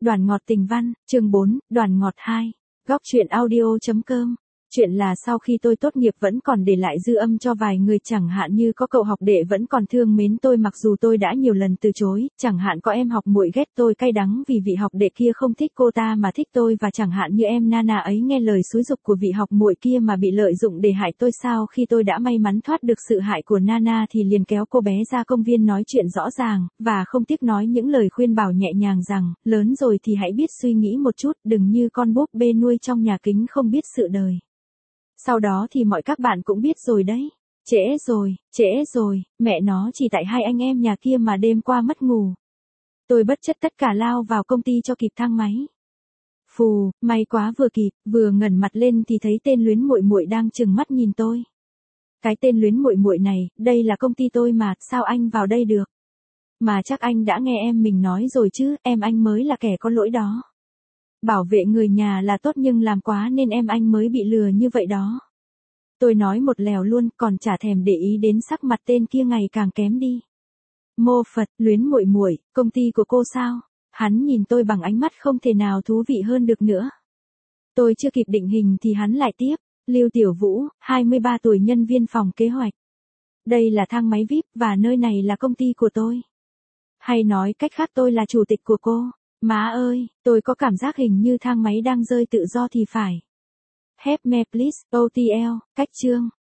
Đoàn ngọt tình văn, chương 4, đoàn ngọt 2. Góc truyện audio.com. Chuyện là sau khi tôi tốt nghiệp vẫn còn để lại dư âm cho vài người, chẳng hạn như có cậu học đệ vẫn còn thương mến tôi mặc dù tôi đã nhiều lần từ chối, chẳng hạn có em học muội ghét tôi cay đắng vì vị học đệ kia không thích cô ta mà thích tôi, và chẳng hạn như em Nana ấy nghe lời xúi giục của vị học muội kia mà bị lợi dụng để hại tôi. Sau khi tôi đã may mắn thoát được sự hại của Nana thì liền kéo cô bé ra công viên nói chuyện rõ ràng, và không tiếc nói những lời khuyên bảo nhẹ nhàng rằng, lớn rồi thì hãy biết suy nghĩ một chút, đừng như con búp bê nuôi trong nhà kính không biết sự đời. Sau đó thì mọi các bạn cũng biết rồi đấy. Trễ rồi, mẹ nó chỉ tại hai anh em nhà kia mà đêm qua mất ngủ. Tôi bất chấp tất cả lao vào công ty cho kịp thang máy. Phù, may quá vừa kịp, vừa ngẩng mặt lên thì thấy tên Luyến muội muội đang trừng mắt nhìn tôi. Cái tên Luyến muội muội này, đây là công ty tôi mà, sao anh vào đây được? Mà chắc anh đã nghe em mình nói rồi chứ, em anh mới là kẻ có lỗi đó. Bảo vệ người nhà là tốt nhưng làm quá nên em anh mới bị lừa như vậy đó. Tôi nói một lèo luôn, còn chả thèm để ý đến sắc mặt tên kia ngày càng kém đi. Mô Phật, Luyến muội muội, công ty của cô sao? Hắn nhìn tôi bằng ánh mắt không thể nào thú vị hơn được nữa. Tôi chưa kịp định hình thì hắn lại tiếp, Lưu Tiểu Vũ, 23 tuổi, nhân viên phòng kế hoạch. Đây là thang máy VIP và nơi này là công ty của tôi. Hay nói cách khác tôi là chủ tịch của cô. Má ơi, tôi có cảm giác hình như thang máy đang rơi tự do thì phải. Help me please, OTL, cách chương.